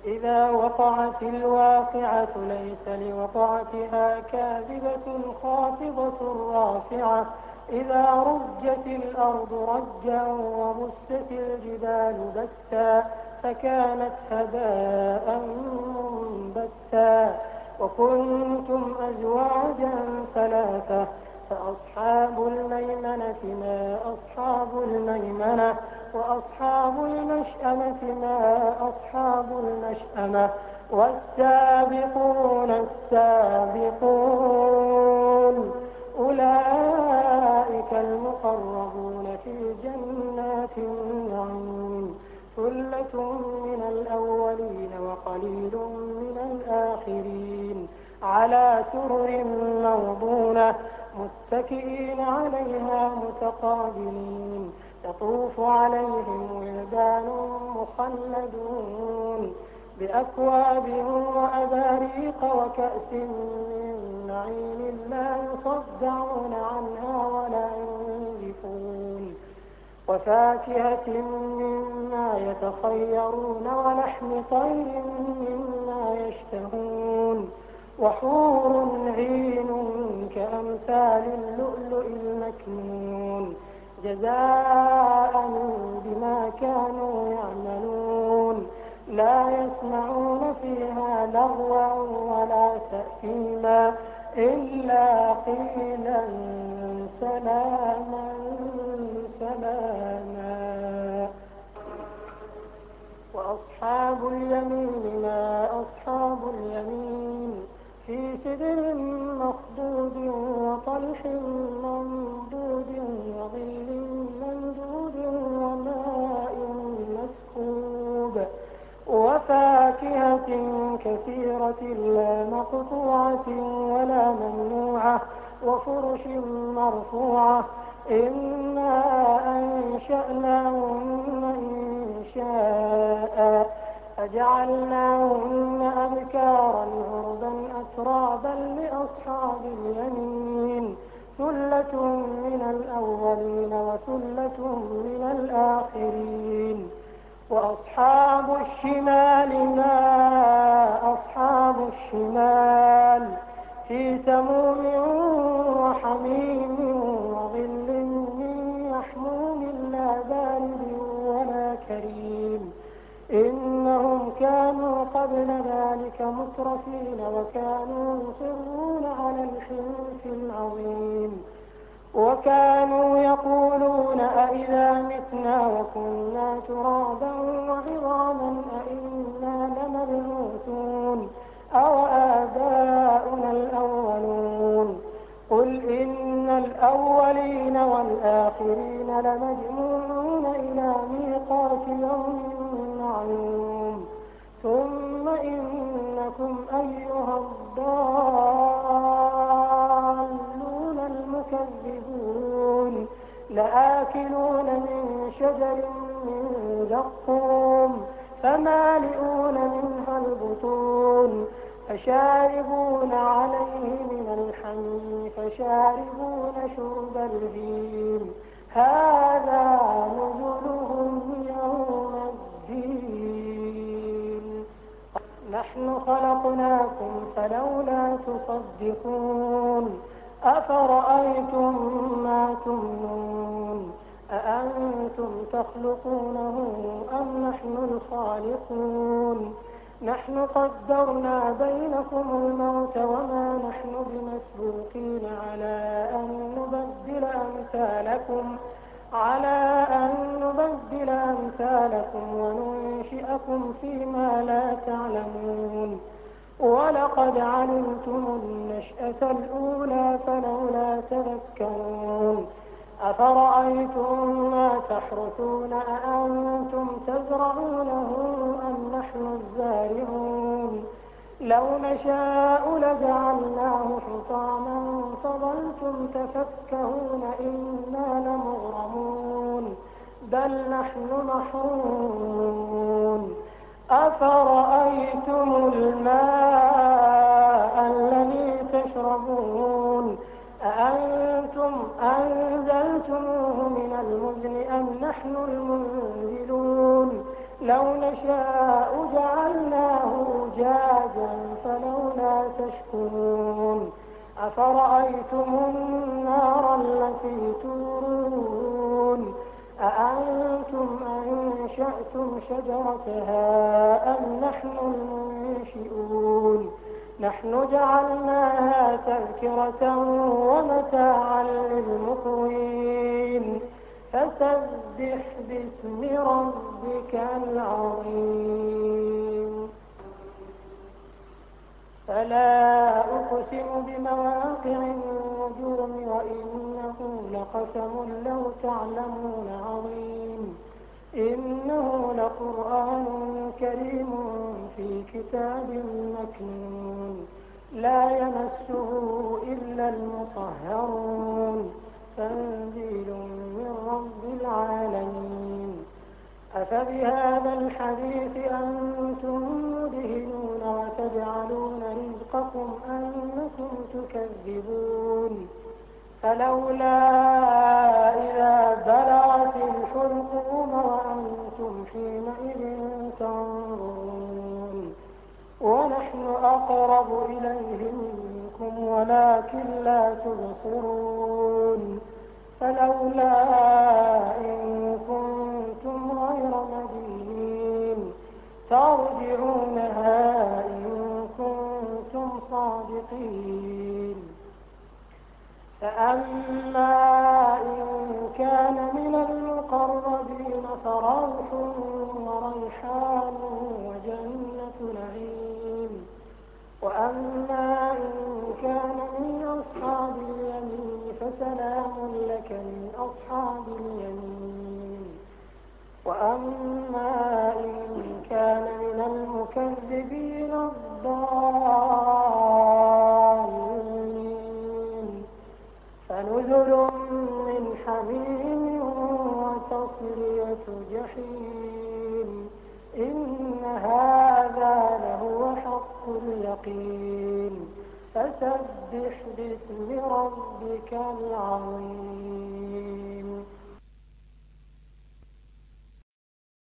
إذا وقعت الواقعة ليس لوقعتها كاذبة خافضة رافعة إذا رجت الأرض رجا وبست الجبال بسا فكانت هباء منبثا وكنتم أزواجا ثلاثة فأصحاب الميمنة ما أصحاب الميمنة وأصحاب المشأمة ما أصحاب المشأمة والسابقون السابقون أولئك المقربون في جنات النعيم ثلة من الأولين وقليل من الآخرين على سرر موضونة متكئين عليها متقابلين يطوف عليهم ولدان مخلدون بأكواب وأباريق وكأس من معين لا يصدعون عنها ولا ينزفون وفاكهة مما يتخيرون ولحم طير مما يشتهون وحور عين كأمثال اللؤلؤ المكنون جزاء بما كانوا يعملون لا يسمعون فيها لغوا ولا تأثيما إلا قيلا سلاما سلاما وأصحاب اليمين ما أصحاب اليمين في سدر مخضود وطلح منضود وظل ممدود وماء مسكوب وفاكهة كثيرة لا مقطوعة ولا ممنوعة وفرش مرفوعة إنا أنشأناهن إنشاء فجعلناهن أبكارا عربا أترابا لأصحاب اليمين ثلة من الأولين وثلة من الآخرين وأصحاب الشمال ما أصحاب الشمال في سموم وحميم وظل من يحموم لا بارد ولا كريم إنهم كانوا قبل ذلك مترفين وكانوا يصرون على الحنث العظيم وكانوا يقولون أئذا متنا وكنا ترابا وعظاما أئنا لمبعوثون أو آباؤنا الأولون قل إن الأولين والآخرين لمجموعون إلى ميقات يوم معلوم ثم إنكم أيها الضالون المكذبون لآكلون من شجر من زقوم فمالئون منها البطون فشاربون عليه من الحميم فشاربون شرب الهيم هذا نزلهم يوم الدين نحن خلقناكم فلولا تصدقون أفرأيتم ما تمنون أأنتم تخلقونه أم نحن الخالقون نحن قدرنا بينكم الموت وما نحن بمسبوقين على أن نبدل أمثالكم وننشئكم فيما لا تعلمون ولقد علمتم النشأة الأولى فلولا تذكرون أفرأيتم ما تحرثون أأنتم تزرعونه أم نحن الزارعون لو نشاء لجعلناه حطاما فظلتم تفكهون إنا لمغرمون بل نحن محرومون أفرأيتم الماء الذي تشربون أأنتم أنزلتموه من المزن أم نحن المنزلون لو نشاء جعلناه فلولا تشكرون أفرأيتم النار التي تورون أأنتم أنشأتم شجرتها أم نحن المنشئون نحن جعلناها تذكرة ومتاعا للمقوين فسبح باسم ربك العظيم فلا أقسم بمواقع النجوم وإنه لقسم لو تعلمون عظيم إنه لقرآن كريم في كتاب مكنون لا يمسه إلا المطهرون تنزيل من رب العالمين أفبهذا الحديث أنتم مدهنون وتجعلون رزقكم أنكم تكذبون فلولا إذا بلغت الحلقوم وأنتم حينئذ تنظرون ونحن أقرب إليه منكم ولكن لا تبصرون فلولا إن كنتم غير مدينين ترجعونها إن كنتم صادقين فأما إن كان من المقربين فروح وريحان وجنة نعيم وأما إن كان من أصحاب اليمين فسلام لك من أصحاب اليمين وأما إن كان من المكذبين الضالين فنزل من حميم وتصلية جحيم إن هذا لهو حق اليقين فسبح باسم ربك العظيم